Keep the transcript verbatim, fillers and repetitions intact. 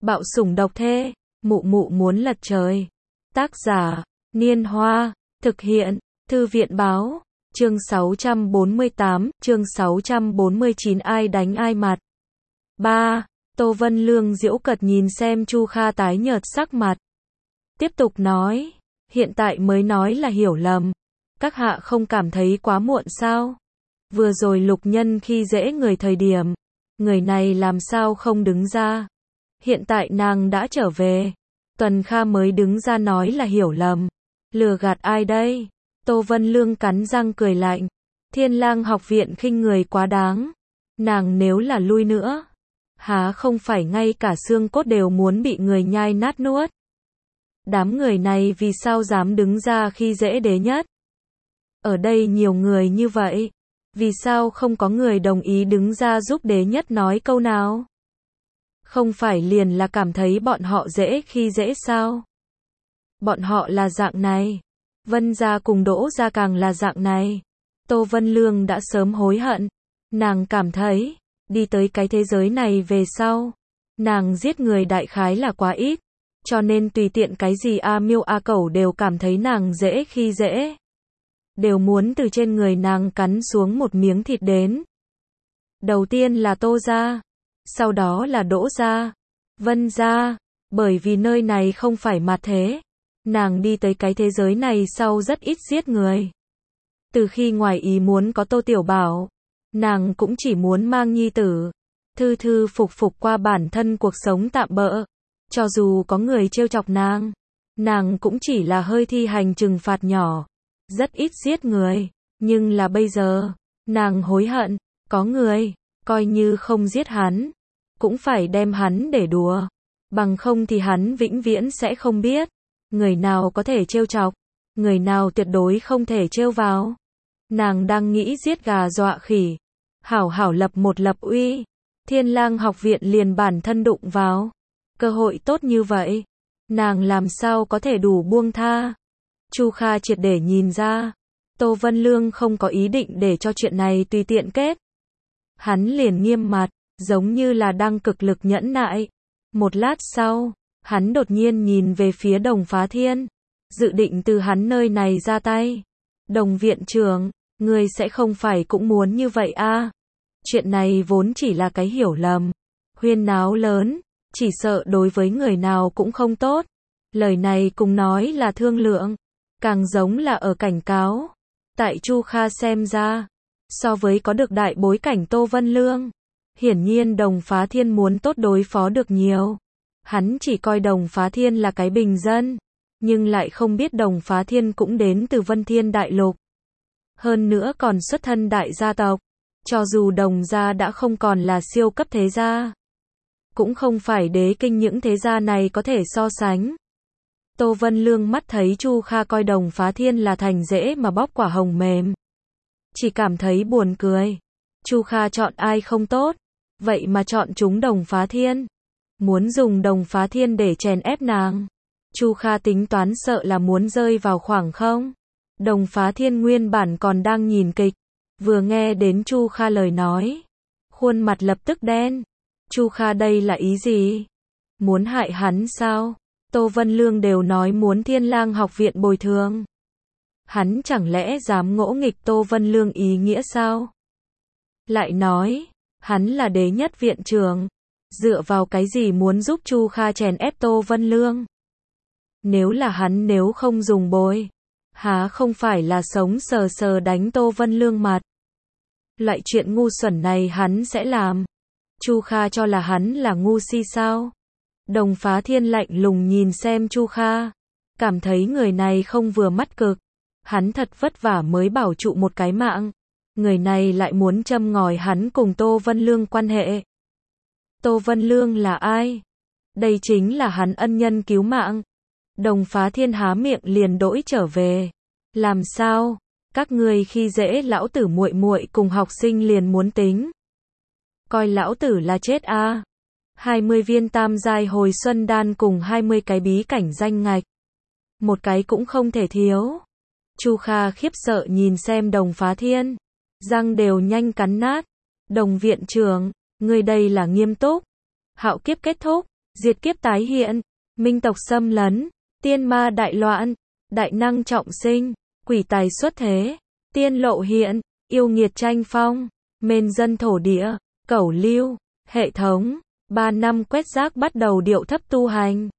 Bạo sủng độc thê, mụ mụ muốn lật trời. Tác giả, Niên Hoa, thực hiện, Thư viện báo, chương sáu trăm bốn mươi tám, chương sáu trăm bốn mươi chín ai đánh ai mặt. ba. Tô Vân Lương giễu cợt nhìn xem Chu Kha tái nhợt sắc mặt. Tiếp tục nói, hiện tại mới nói là hiểu lầm. Các hạ không cảm thấy quá muộn sao? Vừa rồi Lục Nhân khi dễ người thời điểm, người này làm sao không đứng ra? Hiện tại nàng đã trở về, Tuần Kha mới đứng ra nói là hiểu lầm. Lừa gạt ai đây? Tô Vân Lương cắn răng cười lạnh. Thiên Lang học viện khinh người quá đáng. Nàng nếu là lui nữa, há không phải ngay cả xương cốt đều muốn bị người nhai nát nuốt. Đám người này vì sao dám đứng ra khi dễ đế nhất? Ở đây nhiều người như vậy, vì sao không có người đồng ý đứng ra giúp đế nhất nói câu nào? Không phải liền là cảm thấy bọn họ dễ khi dễ sao? Bọn họ là dạng này. Vân gia cùng Đỗ gia càng là dạng này. Tô Vân Lương đã sớm hối hận. Nàng cảm thấy, đi tới cái thế giới này về sau, nàng giết người đại khái là quá ít, cho nên tùy tiện cái gì A Miêu A Cẩu đều cảm thấy nàng dễ khi dễ. Đều muốn từ trên người nàng cắn xuống một miếng thịt đến. Đầu tiên là Tô gia, sau đó là Đỗ gia, Vân gia, bởi vì nơi này không phải mặt thế. Nàng đi tới cái thế giới này sau rất ít giết người. Từ khi ngoài ý muốn có Tô Tiểu Bảo, nàng cũng chỉ muốn mang nhi tử, thư thư phục phục qua bản thân cuộc sống tạm bợ. Cho dù có người trêu chọc nàng, nàng cũng chỉ là hơi thi hành trừng phạt nhỏ, rất ít giết người. Nhưng là bây giờ, nàng hối hận, có người, coi như không giết hắn, cũng phải đem hắn để đùa. Bằng không thì hắn vĩnh viễn sẽ không biết, người nào có thể trêu chọc, người nào tuyệt đối không thể trêu vào. Nàng đang nghĩ giết gà dọa khỉ, hảo hảo lập một lập uy. Thiên Lang học viện liền bản thân đụng vào. Cơ hội tốt như vậy, nàng làm sao có thể đủ buông tha. Chu Kha triệt để nhìn ra, Tô Vân Lương không có ý định để cho chuyện này tùy tiện kết. Hắn liền nghiêm mặt, giống như là đang cực lực nhẫn nại. Một lát sau, hắn đột nhiên nhìn về phía Đồng Phá Thiên, dự định từ hắn nơi này ra tay. Đồng viện trưởng, ngươi sẽ không phải cũng muốn như vậy a? À? Chuyện này vốn chỉ là cái hiểu lầm, huyên náo lớn, chỉ sợ đối với người nào cũng không tốt. Lời này cùng nói là thương lượng, càng giống là ở cảnh cáo. Tại Chu Kha xem ra, so với có được đại bối cảnh Tô Vân Lương, hiển nhiên Đồng Phá Thiên muốn tốt đối phó được nhiều. Hắn chỉ coi Đồng Phá Thiên là cái bình dân, nhưng lại không biết Đồng Phá Thiên cũng đến từ Vân Thiên Đại Lục. Hơn nữa còn xuất thân đại gia tộc, cho dù Đồng gia đã không còn là siêu cấp thế gia, cũng không phải đế kinh những thế gia này có thể so sánh. Tô Vân Lương mắt thấy Chu Kha coi Đồng Phá Thiên là thành dễ mà bóp quả hồng mềm, chỉ cảm thấy buồn cười. Chu Kha chọn ai không tốt, vậy mà chọn chúng Đồng Phá Thiên. Muốn dùng Đồng Phá Thiên để chèn ép nàng. Chu Kha tính toán sợ là muốn rơi vào khoảng không. Đồng Phá Thiên nguyên bản còn đang nhìn kịch, vừa nghe đến Chu Kha lời nói, khuôn mặt lập tức đen. Chu Kha đây là ý gì? Muốn hại hắn sao? Tô Vân Lương đều nói muốn Thiên Lang học viện bồi thường. Hắn chẳng lẽ dám ngỗ nghịch Tô Vân Lương ý nghĩa sao? Lại nói, hắn là đế nhất viện trưởng, dựa vào cái gì muốn giúp Chu Kha chèn ép Tô Vân Lương? Nếu là hắn nếu không dùng bồi, há không phải là sống sờ sờ đánh Tô Vân Lương mặt? Loại chuyện ngu xuẩn này hắn sẽ làm. Chu Kha cho là hắn là ngu si sao? Đồng Phá Thiên lạnh lùng nhìn xem Chu Kha, cảm thấy người này không vừa mắt cực. Hắn thật vất vả mới bảo trụ một cái mạng, người này lại muốn châm ngòi hắn cùng Tô Vân Lương quan hệ. Tô Vân Lương là ai? Đây chính là hắn ân nhân cứu mạng. Đồng Phá Thiên há miệng liền đỗi trở về. Làm sao? Các ngươi khi dễ lão tử muội muội cùng học sinh liền muốn tính. Coi lão tử là chết a? À? hai mươi viên tam giai hồi xuân đan cùng hai mươi cái bí cảnh danh ngạch. Một cái cũng không thể thiếu. Chu Kha khiếp sợ nhìn xem Đồng Phá Thiên, răng đều nhanh cắn nát. Đồng viện trưởng, ngươi đây là nghiêm túc. Hạo kiếp kết thúc, diệt kiếp tái hiện, minh tộc xâm lấn, tiên ma đại loạn, đại năng trọng sinh, quỷ tài xuất thế, tiên lộ hiện, yêu nghiệt tranh phong, mền dân thổ địa, cẩu lưu, hệ thống, ba năm quét rác bắt đầu điệu thấp tu hành.